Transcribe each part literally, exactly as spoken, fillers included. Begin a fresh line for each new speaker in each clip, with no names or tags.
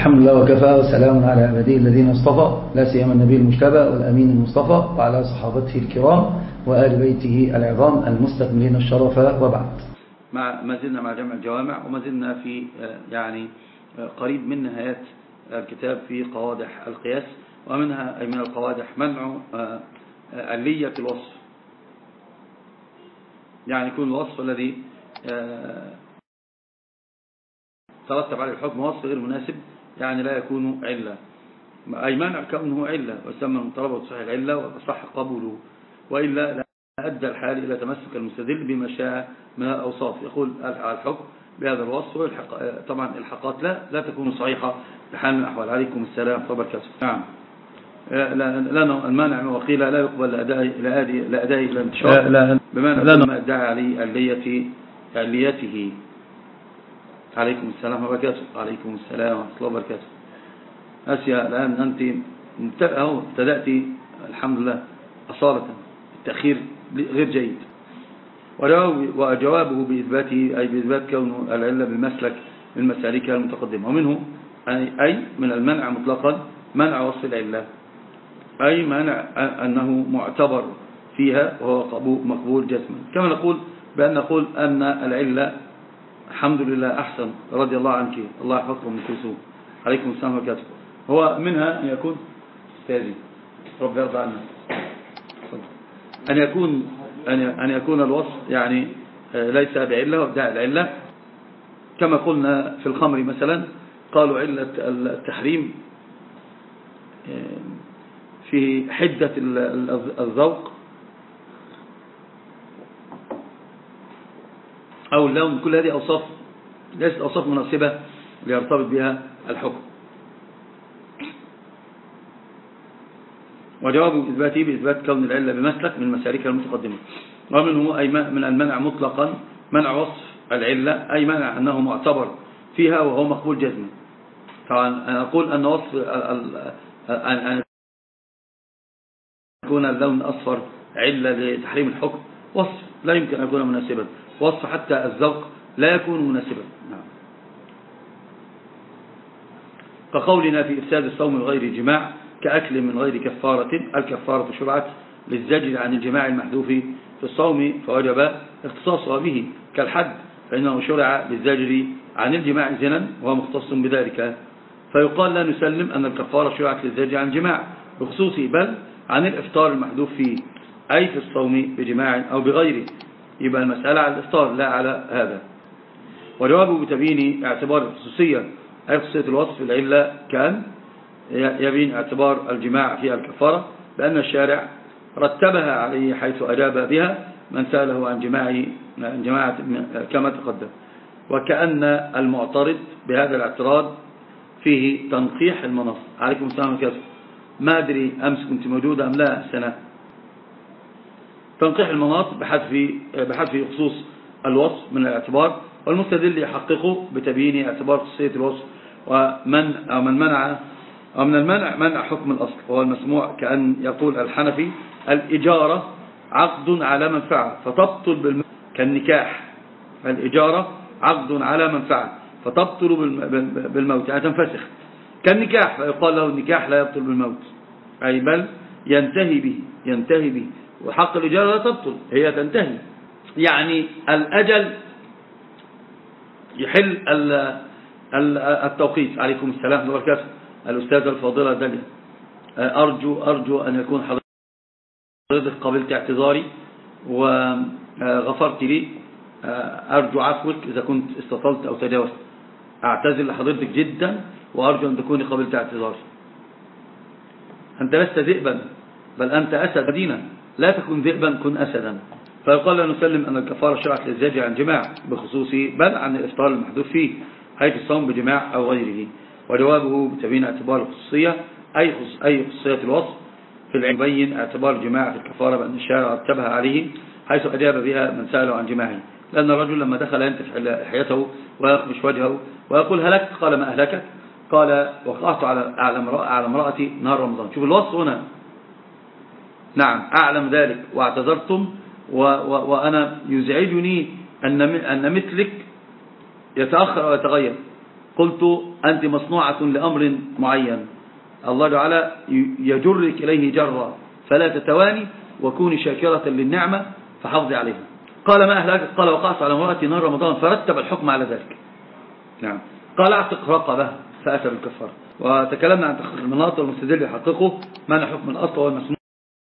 الحمد لله وكفى وسلام على عباده الذين اصطفى لا سيما النبي المجتبى والأمين المصطفى وعلى صحابته الكرام وآل بيته العظام المستكملين الشرف وبعد.
مع ما زلنا مع جمع الجوامع وما زلنا في يعني قريب من نهاية الكتاب في قوادح القياس، ومنها أي من القوادح منع علية الوصف، يعني يكون الوصف الذي ترتب عليه الحكم وصف غير مناسب، يعني لا يكون علة، أي منع كونه علة ويسمى المترابط صحيح العلة وتصح قبوله، وإلا لا أدى الحال إلى تمسك المستدل بما شاء من الأوصاف. يقول الحكم بهذا الوصف والحق... طبعا الحقات لا لا تكون صحيحة بحال من الأحوال. عليكم السلام وبركاته. نعم، لأنه المانع وقيل لا يقبل لأداء إلى انتشار بمعنى ما ادعى عليه علية عليته. عليكم السلام وبركاته. عليكم السلام ورحمة الله وبركاته. أسيا الآن أنت أهو ابتدأت الحمد لله أصالة، التأخير غير جيد. وجوابه بإثباته أي بإثبات كون العلة بالمسلك من مسالكها المتقدمة، ومنه أي من المنع مطلقا منع وصف العلة، أي منع أنه معتبر فيها وهو مقبول جسما، كما نقول بأن نقول أن العلة الحمد لله أحسن رضي الله عنك الله يحفظكم من كسوف. عليكم السلام وبركاته. هو منها أن يكون استاذي رب يرضى عنا أن يكون أن يكون الوصف يعني ليس بعلة وابداع العلة، كما قلنا في الخمر مثلا قالوا علة التحريم في حدة الذوق أو اللون، كل هذه أوصاف ليست أوصاف مناسبة ليرتبط بها الحكم. وجواب إثباته بإثبات كون العلة بمسلك من مسالكها المتقدمة، ومنه أي من المنع مطلقا منع وصف العلة، أي منع أنه معتبر فيها وهو مقبول جزما. طبعا أنا أقول أن وصف أن يكون اللون أصفر علة لتحريم الحكم وصف لا يمكن أن يكون مناسبا، وصف حتى الذوق لا يكون مناسبا. نعم. كقولنا في إفساد الصوم بغير جماع كأكل من غير كفارة، الكفارة شرعت للزجر عن الجماع المحذوف في الصوم فوجب اختصاصها به، كالحد فإنه شرع للزجر عن الجماع زنا وهو مختص بذلك، فيقال لا نسلم أن الكفارة شرعت للزجر عن الجماع بخصوصه بل عن الإفطار المحذوف فيه، أي في الصوم بجماع أو بغيره، يبقى المسألة على الإفطار لا على هذا. وجوابه بتبيين اعتبار الخصوصية أي خصوصية الوصف العلة كان يبين اعتبار الجماع في الكفارة، لأن الشارع رتبها عليه حيث أجاب بها من سأله عن جماع جماعة كما تقدم، وكأن المعترض بهذا الاعتراض فيه تنقيح المناص. عليكم السلام وبركاته. ما أدري أمس كنت موجودة أم لا سنة. تنقيح المناص بحذف بحذف خصوص الوصف من الاعتبار، والمستدل يحققه بتبيين اعتبار خصوصية الوصف، ومن أو من منع أو من المنع منع حكم الأصل وهو المسموع، كأن يقول الحنفي الإجارة عقد على منفعة فتبطل بالموت كالنكاح، الإجارة عقد على منفعة فتبطل بالموت يعني تنفسخ كالنكاح، فيقال له النكاح لا يبطل بالموت، أي بل ينتهي به ينتهي به وحق الإجارة لا تبطل هي تنتهي، يعني الأجل يحل التوقيت. عليكم السلام وبركاته. الأستاذة الفاضلة داليا، أرجو أرجو أن يكون حضرتك قبلت اعتذاري وغفرت لي، أرجو عفوك إذا كنت استطلت أو تجاوزت، أعتذر لحضرتك جدا وأرجو أن تكوني قبلت اعتذاري. أنت لست ذئبا بل أنت أسد مدينة، لا تكن ذئبا كن أسدا. فيقال لا نسلم أن الكفارة شرعت للزاجر عن جماع بخصوصه بل عن الإفطار المحذوف فيه حيث الصوم بجماع أو غيره. وجوابه بتبيين اعتبار الخصوصية أي أي خصوصية الوصف في العلم، يبين اعتبار الجماع في الكفارة بأن الشارع رتبها عليه حيث أجاب بها من سأله عن جماعه، لأن الرجل لما دخل ينتف لحيته ويخمش وجهه ويقول هلكت، قال ما أهلكك؟ قال وقعت على على امرأتي نهار رمضان. شوف الوصف هنا، نعم أعلم ذلك واعتذرتم و و وأنا يزعجني أن أن مثلك يتأخر ويتغير، قلت أنت مصنوعة لأمر معين، الله تعالى يجرك إليه جرا، فلا تتواني وكوني شاكرة للنعمة فحافظي عليها. قال ما أهلك؟ قال وقعت على امرأتي نهار رمضان فرتب الحكم على ذلك. نعم. قال اعتق رقبة فأتى بالكفارة. وتكلمنا عن تحقيق المناط والمستدل يحققه معنى حكم الأصل والمسموع،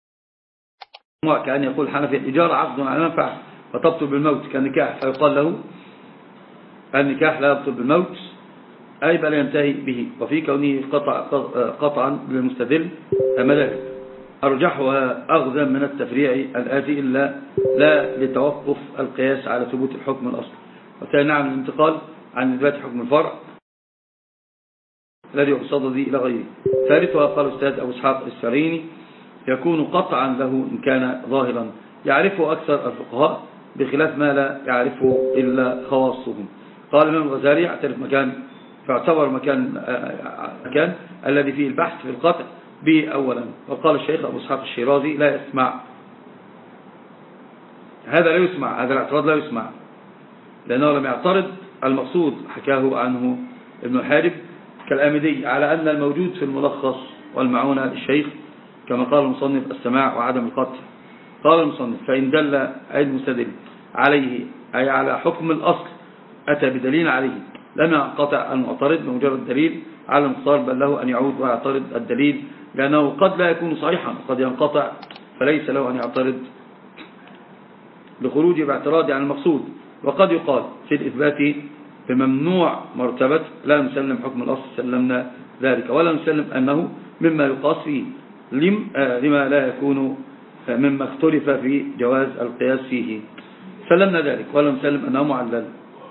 كأن يقول الحنفي الإجارة عقد على منفعة فتبطل بالموت كالنكاح، فيقال له النكاح لا يبطل بالموت أي بل ينتهي به، وفي كونه قطع قطعا للمستدل مذاهب أرجحها أغزى من التفريع الآتي إلا لا لتوقف القياس على ثبوت الحكم الأصل، وثاني نعم الانتقال عن إثبات حكم الفرع الذي يقصد به إلى غيره. ثالثها قال الأستاذ أبو إسحاق السريني يكون قطعا له إن كان ظاهرا يعرفه أكثر الفقهاء بخلاف ما لا يعرفه إلا خواصهم. قال الإمام الغزالي اعترف مكان فاعتبر مكان مكان الذي فيه البحث في القطع به أولا. وقال الشيخ أبو إسحاق الشيرازي لا يسمع، هذا لا يسمع، هذا الاعتراض لا يسمع لأنه لم يعترض المقصود حكاه عنه ابن الحارب كالآمدي على أن الموجود في الملخص والمعونة للشيخ كما قال المصنف السماع وعدم القطع. قال المصنف فإن دل المستدل عليه أي على حكم الأصل أتى بدليل عليه لم ينقطع المعترض بمجرد دليل على المختار، بل له أن يعود ويعترض الدليل لأنه قد لا يكون صحيحا وقد ينقطع، فليس له أن يعترض لخروج باعتراض عن المقصود. وقد يقال في الإثبات بممنوع مرتبة لا نسلم حكم الأصل سلمنا ذلك، ولا نسلم أنه مما يقاس فيه لما لا يكون مما اختلف في جواز القياس فيه سلمنا ذلك، ولا نسلم أنه معلل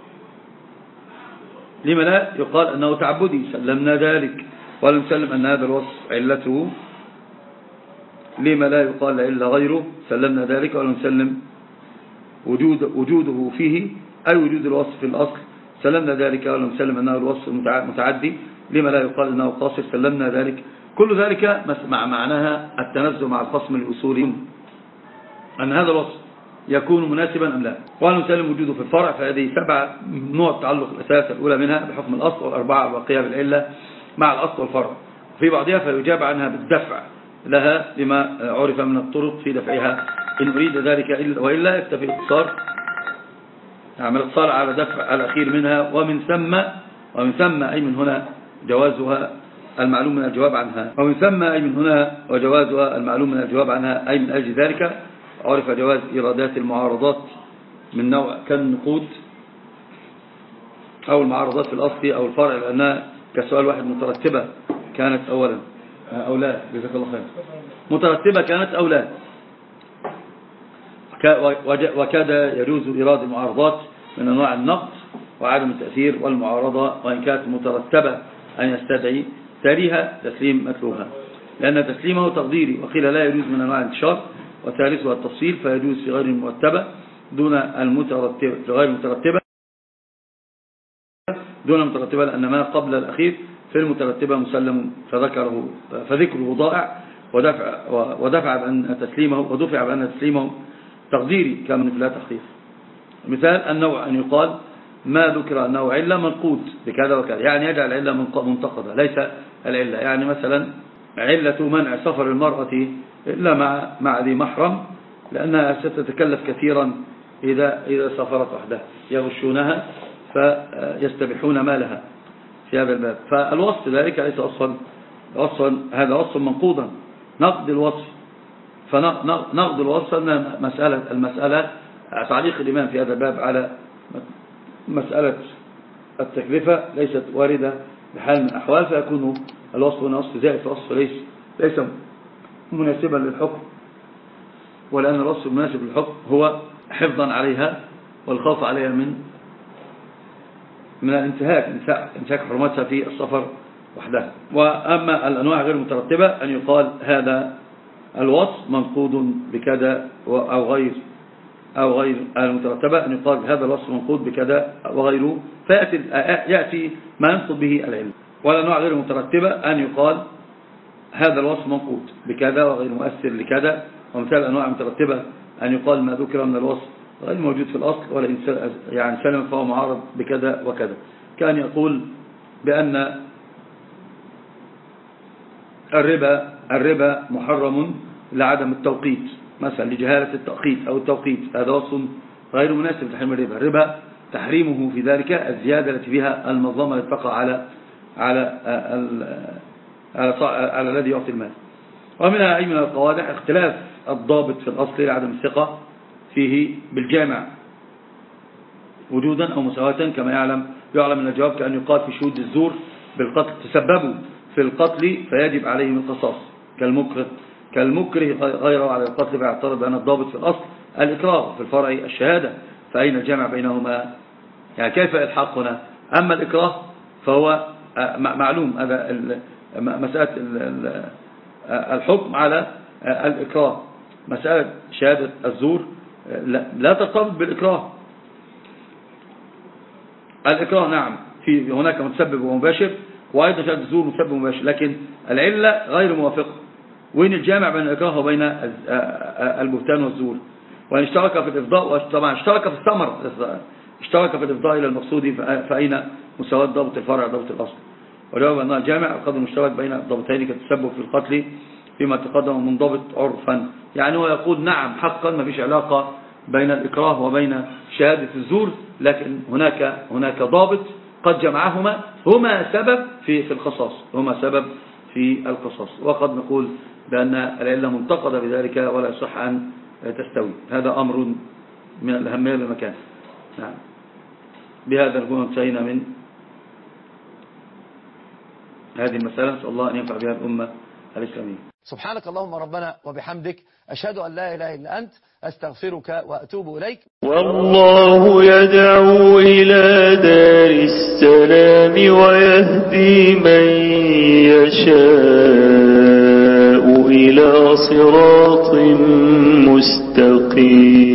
لما لا يقال أنه تعبدي سلمنا ذلك، ولا نسلم أن هذا الوصف علته لما لا يقال إلا غيره سلمنا ذلك، ولا نسلم وجود وجوده فيه أي وجود الوصف في الأصل سلمنا ذلك، ولا نسلم أنه الوصف متعدي لما لا يقال أنه قاصر سلمنا ذلك. كل ذلك مع معناها التنزه مع الخصم الأصولي أن هذا الوصف يكون مناسبا أم لا، ولا نسلم وجوده في الفرع. فهذه سبع نوع تعلق الأساس الأولى منها بحكم الأصل، والأربعة الباقية بالعلة مع الأصل والفرع، في بعضها فيجاب عنها بالدفع لها لما عرف من الطرق في دفعها إن أريد ذلك إلا وإلا يكتفي الاقتصار نعمل اقتصار على دفع الأخير منها، ومن ثم ومن ثم أي من هنا جوازها المعلوم من الجواب عنها، ومن ثم أي من هنا وجوازها المعلوم من الجواب عنها، أي من أجل ذلك عرف جواز إيرادات المعارضات من نوع كالنقود أو المعارضات في الأصل أو الفرع، لأنها كسؤال واحد مترتبة كانت أولا أو لا، جزاك الله خير، مترتبة كانت أو لا، وكاد يجوز إيراد المعارضات من أنواع النقد وعدم التأثير والمعارضة وإن كانت مترتبة أن يستدعي تاليها تسليم مثلها، لأن تسليمه تقديري، وقيل لا يجوز من أنواع الانتشار، وثالثها التفصيل فيجوز في غير المرتبة دون المترتبة في غير المترتبة دون المترتبة لأن ما قبل الأخير في المترتبة مسلم فذكره فذكره ضائع ودفع ودفع بأن تسليمه ودفع بأن تسليمه تقديري كما في لا تخفيف. مثال النوع أن يقال ما ذكر أنه علة منقود بكذا وكذا، يعني يجعل العلة منتقدة ليس العلة، يعني مثلا علة منع سفر المرأة إلا مع مع ذي محرم لأنها ستتكلف كثيرا إذا إذا سافرت وحدها يغشونها فيستبيحون مالها في هذا الباب. فالوصف ذلك ليس أصلا أصلا هذا وصف منقوضا نقد الوصف، فنقد الوصف أن مسألة المسألة تعليق الإمام في هذا الباب على مسألة التكلفة ليست واردة بحال من الأحوال، فيكون الوصف هنا وصف زائد، فوصف ليس ليس مناسبا للحكم، ولأن الوصف المناسب للحكم هو حفظا عليها والخوف عليها من من الانتهاك انتهاك حرمتها في السفر وحدها. وأما الأنواع غير مترتبة أن يقال هذا الوصف منقود بكذا أو غير أو غير المترتبة أن يقال هذا الوصف منقود بكذا وغيره، فيأتي يأتي ما ينقض به العلم. والأنواع غير مترتبة أن يقال هذا الوصف منقود بكذا وغير مؤثر لكذا. ومثال الأنواع المترتبة أن يقال ما ذكر من الوصف غير موجود في الأصل ولا يعني سلم فهو معارض بكذا وكذا، كان يقول بأن الربا الربا محرم لعدم التوقيت، مثلا لجهالة التوقيت أو التوقيت، هذا وصف غير مناسب لتحريم الربا. الربا تحريمه في ذلك الزيادة التي فيها المظلمة التي تقع على على على, على الذي يعطي المال. ومنها أي من القواعد اختلاف الضابط في الأصل لعدم الثقة فيه بالجامع وجودا أو مساواة، كما يعلم يعلم من الجواب كأن يقال في شهود الزور بالقتل تسببوا في القتل فيجب عليهم القصاص كالمكره كالمكره غيره على القتل، فيعترض بأن الضابط في الأصل الإكراه في الفرع الشهادة، فأين الجامع بينهما؟ يعني كيف الحق هنا؟ أما الإكراه فهو معلوم، هذا مسألة الحكم على الإكراه. مسألة شهادة الزور لا ترتبط بالإكراه. الإكراه نعم في هناك متسبب ومباشر، وأيضا شهادة الزور متسبب ومباشر، لكن العلة غير موافقة. وين الجامع بين الإكراه وبين البهتان والزور؟ وإن اشترك في الإفضاء، طبعا اشترك في الثمر، اشترك في الإفضاء إلى المقصود، فأين مساواة ضابط الفرع ضابط الأصل؟ وجواب أن الجامع القدر المشترك بين الضابطين كالتسبب في القتل فيما تقدم من ضابط عرفا. يعني هو يقول نعم حقا ما فيش علاقة بين الإكراه وبين شهادة الزور، لكن هناك هناك ضابط قد جمعهما هما سبب في في القصاص، هما سبب في القصاص. وقد نقول بأن العلة منتقدة بذلك ولا يصح أن تستوي. هذا أمر من الأهمية بمكان. نعم. بهذا نكون انتهينا من هذه المسألة. نسأل الله أن ينفع بها الأمة الإسلامية.
سبحانك اللهم ربنا وبحمدك، أشهد أن لا إله إلا أنت، أستغفرك وأتوب إليك.
والله يدعو إلى دار السلام ويهدي من يشاء إلى صراط مستقيم.